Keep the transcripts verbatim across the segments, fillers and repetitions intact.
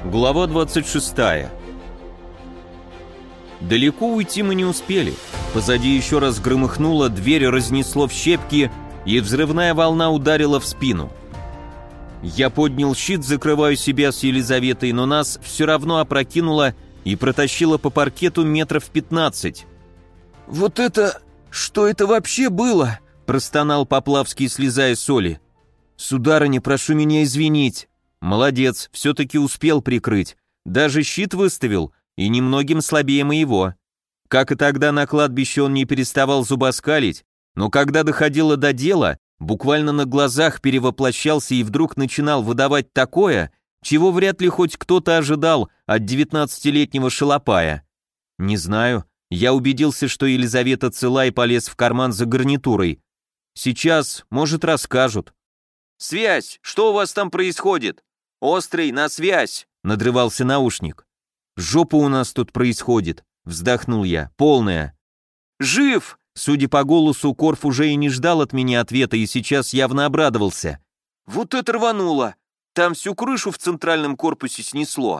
Глава двадцать шестая. Далеко уйти мы не успели. Позади еще раз громыхнуло, дверь разнесло в щепки, и взрывная волна ударила в спину. Я поднял щит, закрывая себя с Елизаветой, но нас все равно опрокинуло и протащило по паркету метров пятнадцать. «Вот это... что это вообще было?» – простонал Поплавский, слезая с соли. «Сударыня, прошу меня извинить». «Молодец, все-таки успел прикрыть. Даже щит выставил, и немногим слабее моего». Как и тогда на кладбище он не переставал зубоскалить, но когда доходило до дела, буквально на глазах перевоплощался и вдруг начинал выдавать такое, чего вряд ли хоть кто-то ожидал от девятнадцатилетнего шалопая. Не знаю, я убедился, что Елизавета цела, и полез в карман за гарнитурой. Сейчас, может, расскажут. «Связь! Что у вас там происходит? Острый, на связь!» — надрывался наушник. «Жопа у нас тут происходит», — вздохнул я, — «полная». «Жив!» Судя по голосу, Корф уже и не ждал от меня ответа и сейчас явно обрадовался. «Вот это рвануло! Там всю крышу в центральном корпусе снесло!»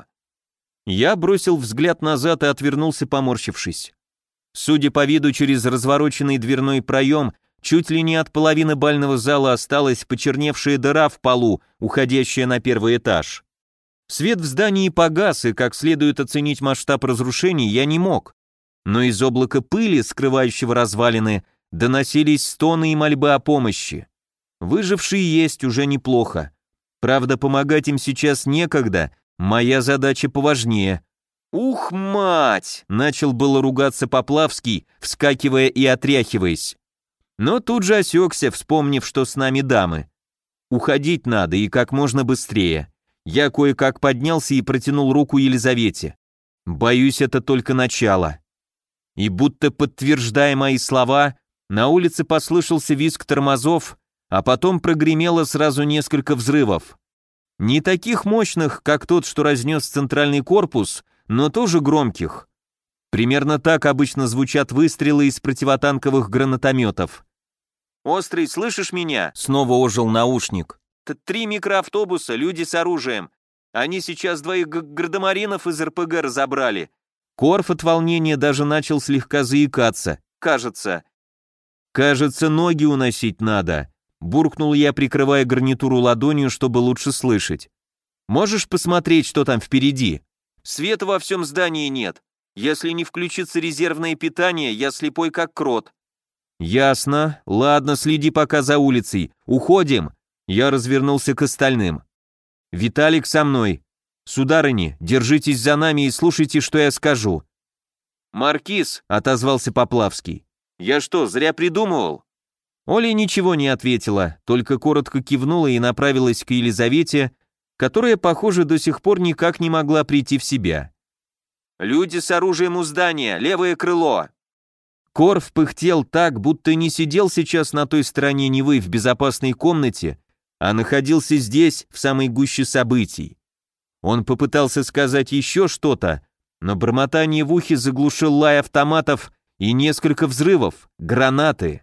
Я бросил взгляд назад и отвернулся, поморщившись. Судя по виду, через развороченный дверной проем чуть ли не от половины бального зала осталась почерневшая дыра в полу, уходящая на первый этаж. Свет в здании погас, и как следует оценить масштаб разрушений я не мог. Но из облака пыли, скрывающего развалины, доносились стоны и мольбы о помощи. Выжившие есть уже неплохо. Правда, помогать им сейчас некогда, моя задача поважнее. «Ух, мать!» — начал было ругаться Поплавский, вскакивая и отряхиваясь. Но тут же осекся, вспомнив, что с нами дамы. Уходить надо и как можно быстрее. Я кое-как поднялся и протянул руку Елизавете. Боюсь, это только начало. И будто подтверждая мои слова, на улице послышался визг тормозов, а потом прогремело сразу несколько взрывов. Не таких мощных, как тот, что разнес центральный корпус, но тоже громких. Примерно так обычно звучат выстрелы из противотанковых гранатометов. «Острый, слышишь меня?» Снова ожил наушник. «Три микроавтобуса, люди с оружием. Они сейчас двоих гардемаринов из эр пэ гэ разобрали». Корф от волнения даже начал слегка заикаться. «Кажется». «Кажется, ноги уносить надо», — буркнул я, прикрывая гарнитуру ладонью, чтобы лучше слышать. «Можешь посмотреть, что там впереди?» «Света во всем здании нет. Если не включится резервное питание, я слепой как крот». «Ясно. Ладно, следи пока за улицей. Уходим». Я развернулся к остальным. «Виталик со мной. Сударыни, держитесь за нами и слушайте, что я скажу». «Маркиз», — отозвался Поплавский. «Я что, зря придумывал?» Оля ничего не ответила, только коротко кивнула и направилась к Елизавете, которая, похоже, до сих пор никак не могла прийти в себя. «Люди с оружием у здания, левое крыло!» Корф пыхтел так, будто не сидел сейчас на той стороне Невы в безопасной комнате, а находился здесь, в самой гуще событий. Он попытался сказать еще что-то, но бормотание в ухе заглушил лай автоматов и несколько взрывов, гранаты.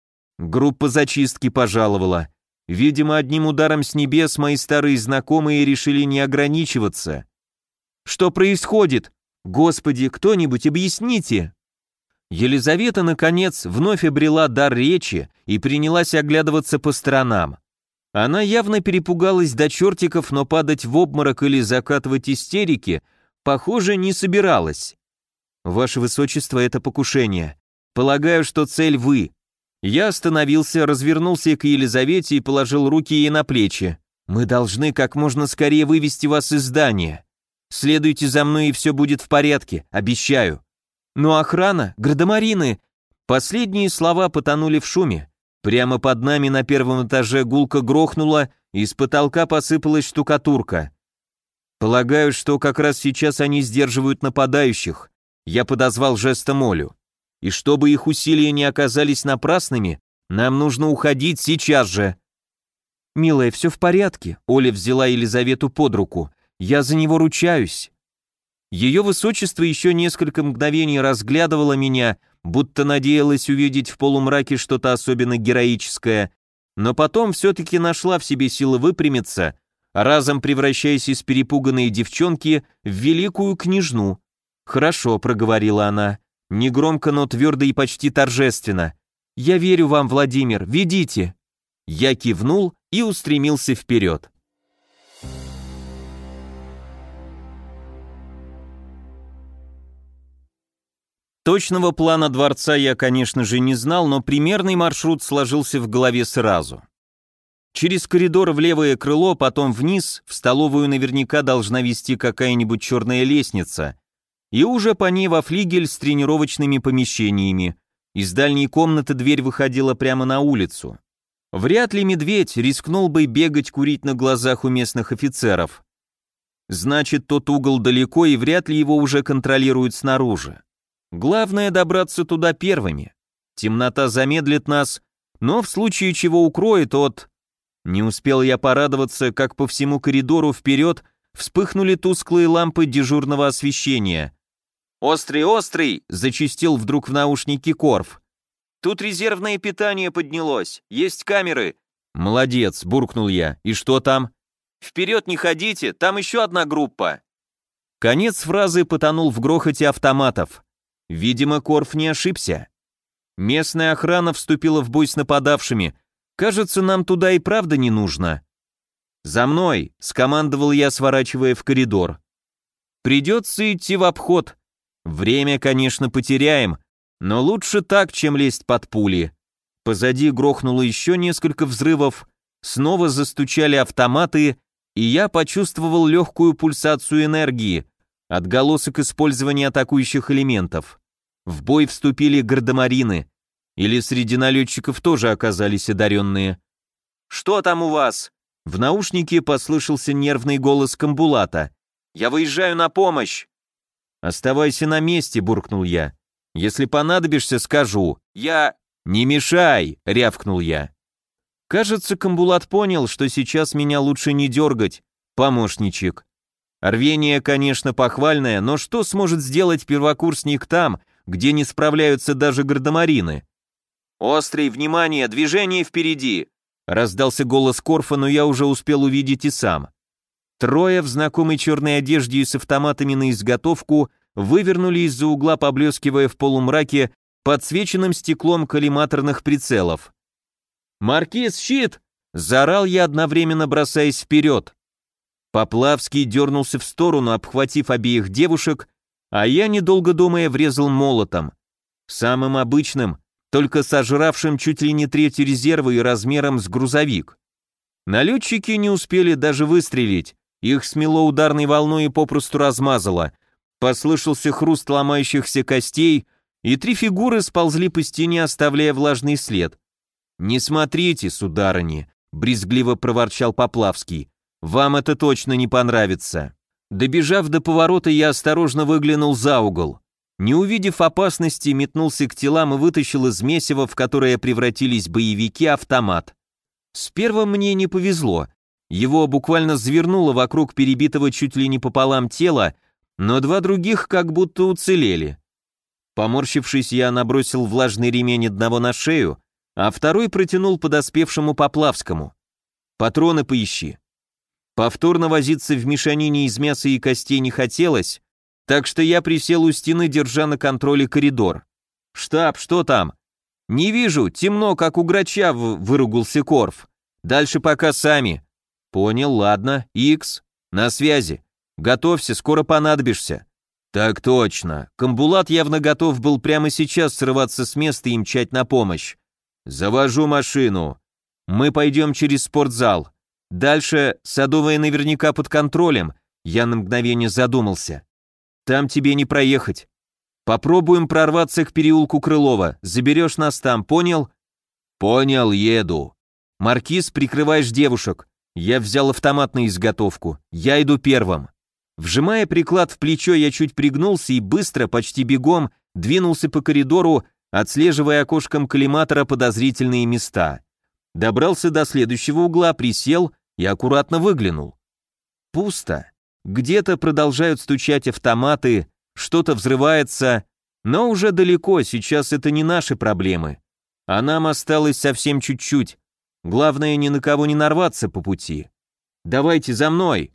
Группа зачистки пожаловала. Видимо, одним ударом с небес мои старые знакомые решили не ограничиваться. «Что происходит? Господи, кто-нибудь объясните!» Елизавета, наконец, вновь обрела дар речи и принялась оглядываться по сторонам. Она явно перепугалась до чертиков, но падать в обморок или закатывать истерики, похоже, не собиралась. «Ваше Высочество, это покушение. Полагаю, что цель вы». Я остановился, развернулся к Елизавете и положил руки ей на плечи. «Мы должны как можно скорее вывести вас из здания. Следуйте за мной, и все будет в порядке, обещаю». «Но охрана, гардемарины...» Последние слова потонули в шуме. Прямо под нами на первом этаже гулко грохнуло, и с потолка посыпалась штукатурка. Полагаю, что как раз сейчас они сдерживают нападающих. Я подозвал жестом Олю. И чтобы их усилия не оказались напрасными, нам нужно уходить сейчас же. «Милая, все в порядке», — Оля взяла Елизавету под руку. «Я за него ручаюсь». Ее высочество еще несколько мгновений разглядывало меня, будто надеялась увидеть в полумраке что-то особенно героическое, но потом все-таки нашла в себе силы выпрямиться, разом превращаясь из перепуганной девчонки в великую княжну. «Хорошо», — проговорила она, негромко, но твердо и почти торжественно. «Я верю вам, Владимир, ведите». Я кивнул и устремился вперед. Точного плана дворца я, конечно же, не знал, но примерный маршрут сложился в голове сразу. Через коридор в левое крыло, потом вниз, в столовую наверняка должна вести какая-нибудь черная лестница, и уже по ней во флигель с тренировочными помещениями. Из дальней комнаты дверь выходила прямо на улицу. Вряд ли медведь рискнул бы бегать курить на глазах у местных офицеров. Значит, тот угол далеко, и вряд ли его уже контролируют снаружи. Главное добраться туда первыми. Темнота замедлит нас, но в случае чего укроет от... Не успел я порадоваться, как по всему коридору вперед вспыхнули тусклые лампы дежурного освещения. «Острый, острый!» — зачистил вдруг в наушнике Корф. «Тут резервное питание поднялось, есть камеры». «Молодец», — буркнул я. «И что там?» «Вперед не ходите, там еще одна группа». Конец фразы потонул в грохоте автоматов. Видимо, Корф не ошибся. Местная охрана вступила в бой с нападавшими. Кажется, нам туда и правда не нужно. «За мной!» — скомандовал я, сворачивая в коридор. «Придется идти в обход. Время, конечно, потеряем, но лучше так, чем лезть под пули». Позади грохнуло еще несколько взрывов, снова застучали автоматы, и я почувствовал легкую пульсацию энергии, отголосок использования атакующих элементов. В бой вступили гардемарины, или среди налетчиков тоже оказались одаренные. «Что там у вас?» В наушнике послышался нервный голос Камбулата. «Я выезжаю на помощь!» «Оставайся на месте», — буркнул я. «Если понадобишься, скажу. Я...» «Не мешай!» — рявкнул я. Кажется, Камбулат понял, что сейчас меня лучше не дергать. Помощничек. Рвение, конечно, похвальное, но что сможет сделать первокурсник там, где не справляются даже гардемарины? «Острый, внимание, движение впереди!» Раздался голос Корфа, но я уже успел увидеть и сам. Трое в знакомой черной одежде и с автоматами на изготовку вывернули из-за угла, поблескивая в полумраке подсвеченным стеклом коллиматорных прицелов. «Маркиз, щит!» — заорал я, одновременно бросаясь вперед. Поплавский дернулся в сторону, обхватив обеих девушек, а я, недолго думая, врезал молотом. Самым обычным, только сожравшим чуть ли не треть резерва и размером с грузовик. Налетчики не успели даже выстрелить, их смело ударной волной и попросту размазало. Послышался хруст ломающихся костей, и три фигуры сползли по стене, оставляя влажный след. «Не смотрите, сударыни», — брезгливо проворчал Поплавский, — «вам это точно не понравится». Добежав до поворота, я осторожно выглянул за угол. Не увидев опасности, метнулся к телам и вытащил из месива, в которое превратились боевики, автомат. С первым мне не повезло. Его буквально завернуло вокруг перебитого чуть ли не пополам тела, но два других как будто уцелели. Поморщившись, я набросил влажный ремень одного на шею, а второй протянул подоспевшему Поплавскому. «Патроны поищи». Повторно возиться в мешанине из мяса и костей не хотелось, так что я присел у стены, держа на контроле коридор. «Штаб, что там?» «Не вижу, темно, как у грача», — выругался Корф. «Дальше пока сами». «Понял, ладно. Икс, на связи. Готовься, скоро понадобишься». «Так точно». Камбулат явно готов был прямо сейчас срываться с места и мчать на помощь. «Завожу машину. Мы пойдем через спортзал. Дальше Садовая наверняка под контролем». Я на мгновение задумался. «Там тебе не проехать. Попробуем прорваться к переулку Крылова. Заберешь нас там, понял?» «Понял, еду». «Маркиз, прикрываешь девушек. Я взял автомат на изготовку. Я иду первым». Вжимая приклад в плечо, я чуть пригнулся и быстро, почти бегом, двинулся по коридору, отслеживая окошком коллиматора подозрительные места. Добрался до следующего угла, присел и аккуратно выглянул. Пусто. Где-то продолжают стучать автоматы, что-то взрывается, но уже далеко, сейчас это не наши проблемы. А нам осталось совсем чуть-чуть. Главное, ни на кого не нарваться по пути. «Давайте за мной!»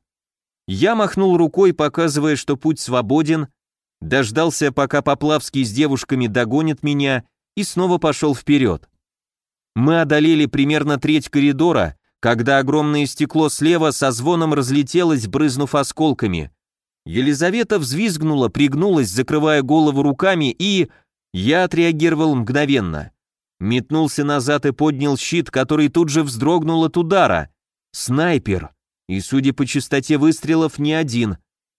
Я махнул рукой, показывая, что путь свободен, дождался, пока Поплавский с девушками догонит меня, и снова пошел вперед. Мы одолели примерно треть коридора, когда огромное стекло слева со звоном разлетелось, брызнув осколками. Елизавета взвизгнула, пригнулась, закрывая голову руками, и... Я отреагировал мгновенно. Метнулся назад и поднял щит, который тут же вздрогнул от удара. Снайпер. И, судя по частоте выстрелов, не один.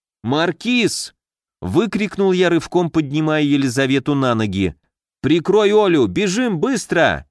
«Маркиз!» — выкрикнул я рывком, поднимая Елизавету на ноги. «Прикрой Олю! Бежим быстро!»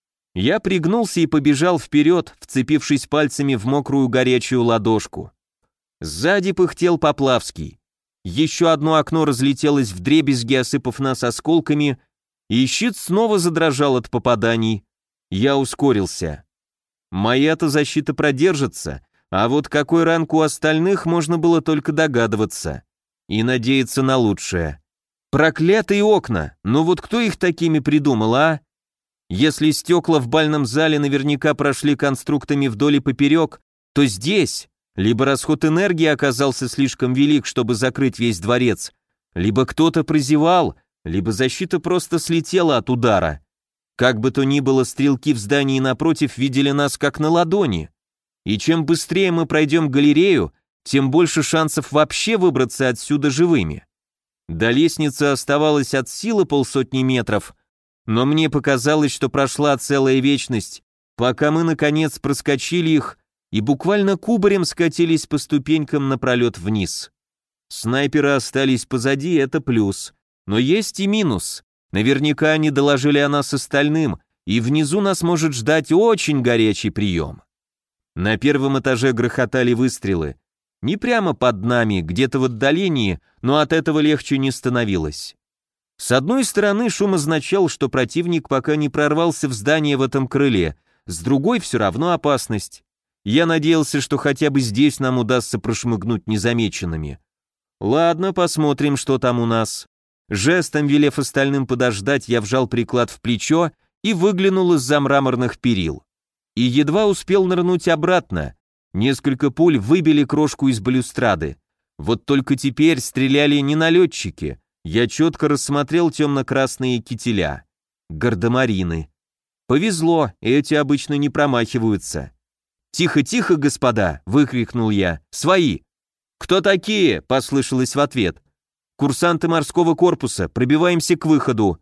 Я пригнулся и побежал вперед, вцепившись пальцами в мокрую горячую ладошку. Сзади пыхтел Поплавский. Еще одно окно разлетелось вдребезги, осыпав нас осколками, и щит снова задрожал от попаданий. Я ускорился. Моя-то защита продержится, а вот какой ранг у остальных можно было только догадываться. И надеяться на лучшее. Проклятые окна! Ну вот кто их такими придумал, а? Если стекла в бальном зале наверняка прошли конструктами вдоль и поперек, то здесь либо расход энергии оказался слишком велик, чтобы закрыть весь дворец, либо кто-то прозевал, либо защита просто слетела от удара. Как бы то ни было, стрелки в здании напротив видели нас как на ладони. И чем быстрее мы пройдем галерею, тем больше шансов вообще выбраться отсюда живыми. До лестницы оставалось от силы полсотни метров, но мне показалось, что прошла целая вечность, пока мы, наконец, проскочили их и буквально кубарем скатились по ступенькам напролет вниз. Снайперы остались позади, это плюс. Но есть и минус. Наверняка они доложили о нас остальным, и внизу нас может ждать очень горячий прием. На первом этаже грохотали выстрелы. Не прямо под нами, где-то в отдалении, но от этого легче не становилось. С одной стороны, шум означал, что противник пока не прорвался в здание в этом крыле, с другой все равно опасность. Я надеялся, что хотя бы здесь нам удастся прошмыгнуть незамеченными. Ладно, посмотрим, что там у нас. Жестом велев остальным подождать, я вжал приклад в плечо и выглянул из-за мраморных перил. И едва успел нырнуть обратно. Несколько пуль выбили крошку из балюстрады. Вот только теперь стреляли не налетчики. Я четко рассмотрел темно-красные кителя. Гардемарины. Повезло, эти обычно не промахиваются. «Тихо-тихо, господа!» — выкрикнул я. «Свои!» «Кто такие?» — послышалось в ответ. «Курсанты морского корпуса, пробиваемся к выходу».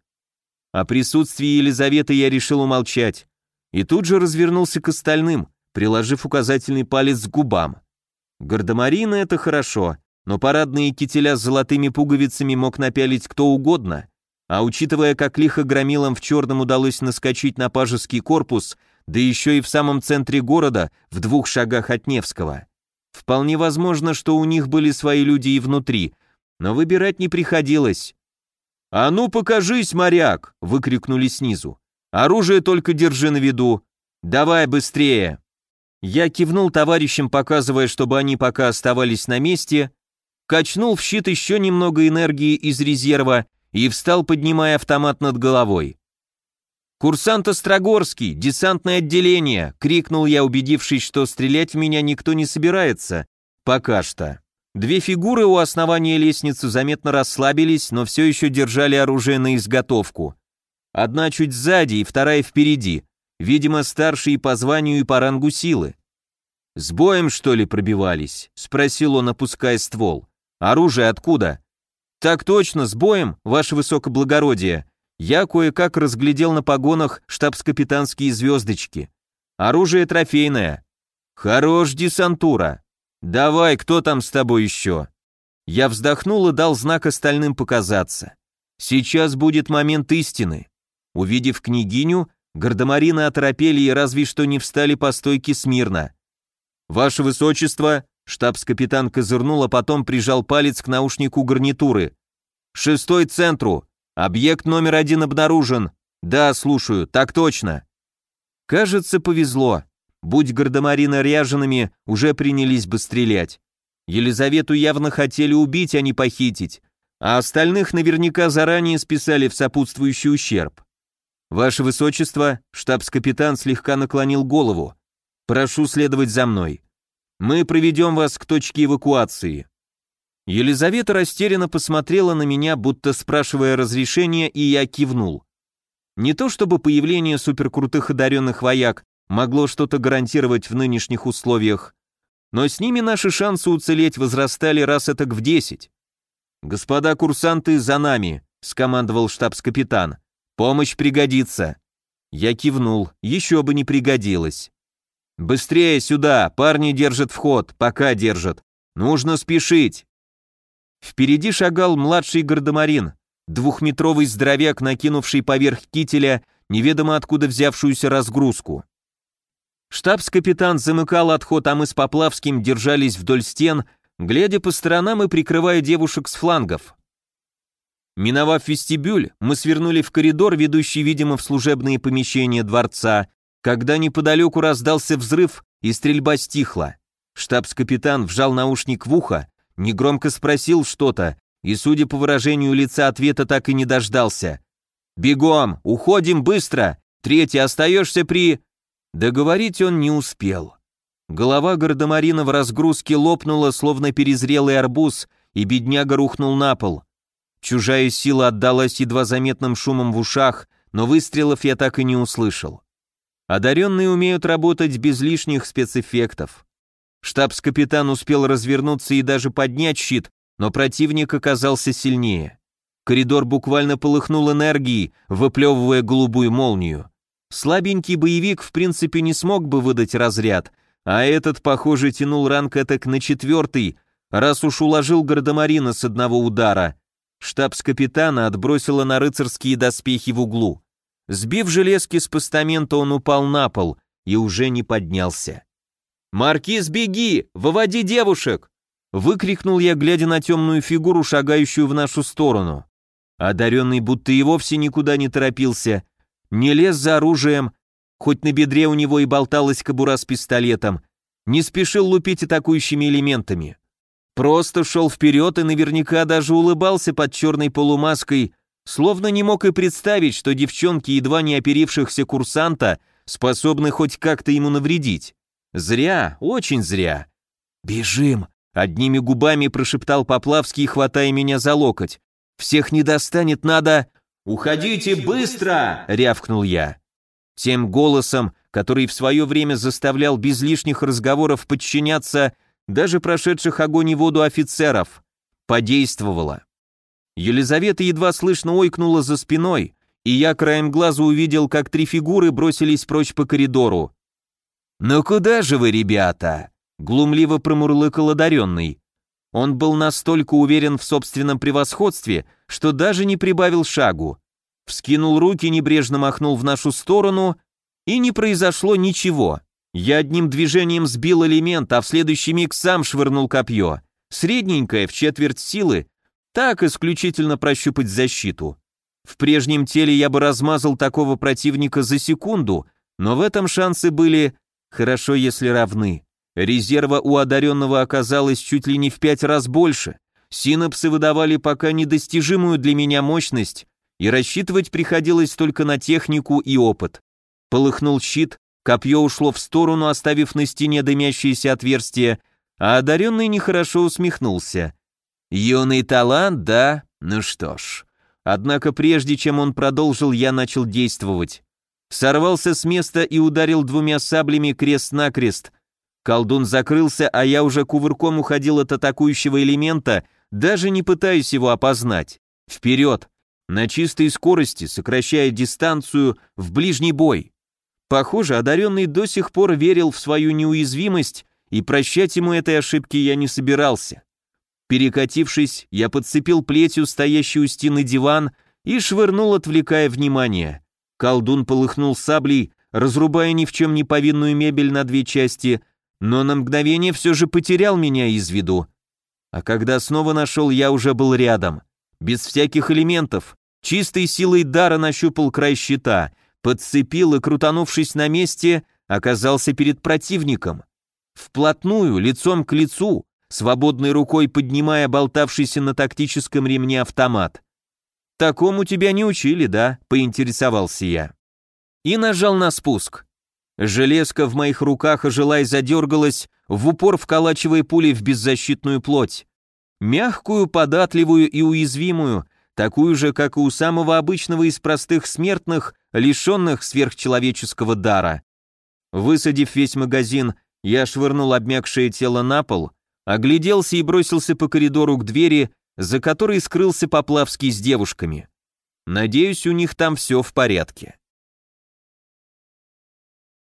О присутствии Елизаветы я решил умолчать. И тут же развернулся к остальным, приложив указательный палец к губам. Гардемарины — это хорошо, но парадные кителя с золотыми пуговицами мог напялить кто угодно, а учитывая, как лихо громилам в черном удалось наскочить на пажеский корпус, да еще и в самом центре города, в двух шагах от Невского. Вполне возможно, что у них были свои люди и внутри, но выбирать не приходилось. «А ну покажись, моряк!» — выкрикнули снизу. «Оружие только держи на виду! Давай быстрее!» Я кивнул товарищам, показывая, чтобы они пока оставались на месте, качнул в щит еще немного энергии из резерва и встал, поднимая автомат над головой. «Курсант Острогорский, десантное отделение!» — крикнул я, убедившись, что стрелять в меня никто не собирается. Пока что. Две фигуры у основания лестницы заметно расслабились, но все еще держали оружие на изготовку. Одна чуть сзади и вторая впереди, видимо, старшие по званию и по рангу силы. «С боем, что ли, пробивались?» — спросил он, опуская ствол. «Оружие откуда?» «Так точно, с боем, ваше высокоблагородие». Я кое-как разглядел на погонах штабс-капитанские звездочки. Оружие трофейное. Хорош, десантура. Давай, кто там с тобой еще? Я вздохнул и дал знак остальным показаться. Сейчас будет момент истины. Увидев княгиню, гардемарины оторопели и разве что не встали по стойке смирно. «Ваше высочество», штабс-капитан козырнул, а потом прижал палец к наушнику гарнитуры. «Шестой центру. Объект номер один обнаружен. Да, слушаю, так точно». Кажется, повезло. Будь гардемарины ряжеными, уже принялись бы стрелять. Елизавету явно хотели убить, а не похитить, а остальных наверняка заранее списали в сопутствующий ущерб. «Ваше высочество», штабс-капитан слегка наклонил голову. «Прошу следовать за мной». Мы проведем вас к точке эвакуации». Елизавета растерянно посмотрела на меня, будто спрашивая разрешения, и я кивнул. Не то чтобы появление суперкрутых одаренных вояк могло что-то гарантировать в нынешних условиях, но с ними наши шансы уцелеть возрастали раз этак в десять. «Господа курсанты, за нами», — скомандовал штабс-капитан. «Помощь пригодится». Я кивнул, еще бы не пригодилось. «Быстрее сюда, парни держат вход, пока держат. Нужно спешить». Впереди шагал младший гардемарин, двухметровый здоровяк, накинувший поверх кителя неведомо откуда взявшуюся разгрузку. Штабс-капитан замыкал отход, а мы с Поплавским держались вдоль стен, глядя по сторонам и прикрывая девушек с флангов. Миновав вестибюль, мы свернули в коридор, ведущий, видимо, в служебные помещения дворца, когда неподалеку раздался взрыв и стрельба стихла. Штабс-капитан вжал наушник в ухо, негромко спросил что-то, и, судя по выражению лица, ответа так и не дождался. «Бегом! Уходим быстро! Третий, остаешься при...» Договорить он не успел. Голова гардемарина в разгрузке лопнула, словно перезрелый арбуз, и бедняга рухнул на пол. Чужая сила отдалась едва заметным шумом в ушах, но выстрелов я так и не услышал. Одаренные умеют работать без лишних спецэффектов. Штабс-капитан успел развернуться и даже поднять щит, но противник оказался сильнее. Коридор буквально полыхнул энергией, выплевывая голубую молнию. Слабенький боевик в принципе не смог бы выдать разряд, а этот, похоже, тянул ранг этак на четвертый, раз уж уложил гардемарина с одного удара. Штабс-капитана отбросило на рыцарские доспехи в углу. Сбив железки с постамента, он упал на пол и уже не поднялся. «Маркиз, беги! Выводи девушек!» Выкрикнул я, глядя на темную фигуру, шагающую в нашу сторону. Одаренный будто и вовсе никуда не торопился, не лез за оружием, хоть на бедре у него и болталась кобура с пистолетом, не спешил лупить атакующими элементами. Просто шел вперед и наверняка даже улыбался под черной полумаской, словно не мог и представить, что девчонки, едва не оперившихся курсанта, способны хоть как-то ему навредить. Зря, очень зря. «Бежим!» — одними губами прошептал Поплавский, хватая меня за локоть. «Всех не достанет, надо...» «Уходите быстро!» — рявкнул я. Тем голосом, который в свое время заставлял без лишних разговоров подчиняться даже прошедших огонь и воду офицеров, подействовало. Елизавета едва слышно ойкнула за спиной, и я краем глаза увидел, как три фигуры бросились прочь по коридору. «Ну куда же вы, ребята?» — глумливо промурлыкал одаренный. Он был настолько уверен в собственном превосходстве, что даже не прибавил шагу. Вскинул руки, небрежно махнул в нашу сторону, и не произошло ничего. Я одним движением сбил элемент, а в следующий миг сам швырнул копье. Средненькое, в четверть силы, так исключительно прощупать защиту. В прежнем теле я бы размазал такого противника за секунду, но в этом шансы были, хорошо если равны. Резерва у одаренного оказалось чуть ли не в пять раз больше. Синапсы выдавали пока недостижимую для меня мощность, и рассчитывать приходилось только на технику и опыт. Полыхнул щит, копье ушло в сторону, оставив на стене дымящееся отверстие, а одаренный нехорошо усмехнулся. «Юный талант, да? Ну что ж». Однако прежде чем он продолжил, я начал действовать. Сорвался с места и ударил двумя саблями крест-накрест. Колдун закрылся, а я уже кувырком уходил от атакующего элемента, даже не пытаясь его опознать. Вперед! На чистой скорости, сокращая дистанцию, в ближний бой. Похоже, одаренный до сих пор верил в свою неуязвимость, и прощать ему этой ошибки я не собирался. Перекатившись, я подцепил плетью стоящий у стены диван и швырнул, отвлекая внимание. Колдун полыхнул саблей, разрубая ни в чем не повинную мебель на две части, но на мгновение все же потерял меня из виду. А когда снова нашел, я уже был рядом. Без всяких элементов, чистой силой дара нащупал край щита, подцепил и, крутанувшись на месте, оказался перед противником. Вплотную, лицом к лицу, свободной рукой поднимая болтавшийся на тактическом ремне автомат. «Такому тебя не учили, да?» — поинтересовался я. И нажал на спуск. Железка в моих руках ожила и задергалась, в упор вколачивая пули в беззащитную плоть. Мягкую, податливую и уязвимую, такую же, как и у самого обычного из простых смертных, лишенных сверхчеловеческого дара. Высадив весь магазин, я швырнул обмякшее тело на пол, огляделся и бросился по коридору к двери, за которой скрылся Поплавский с девушками. Надеюсь, у них там все в порядке.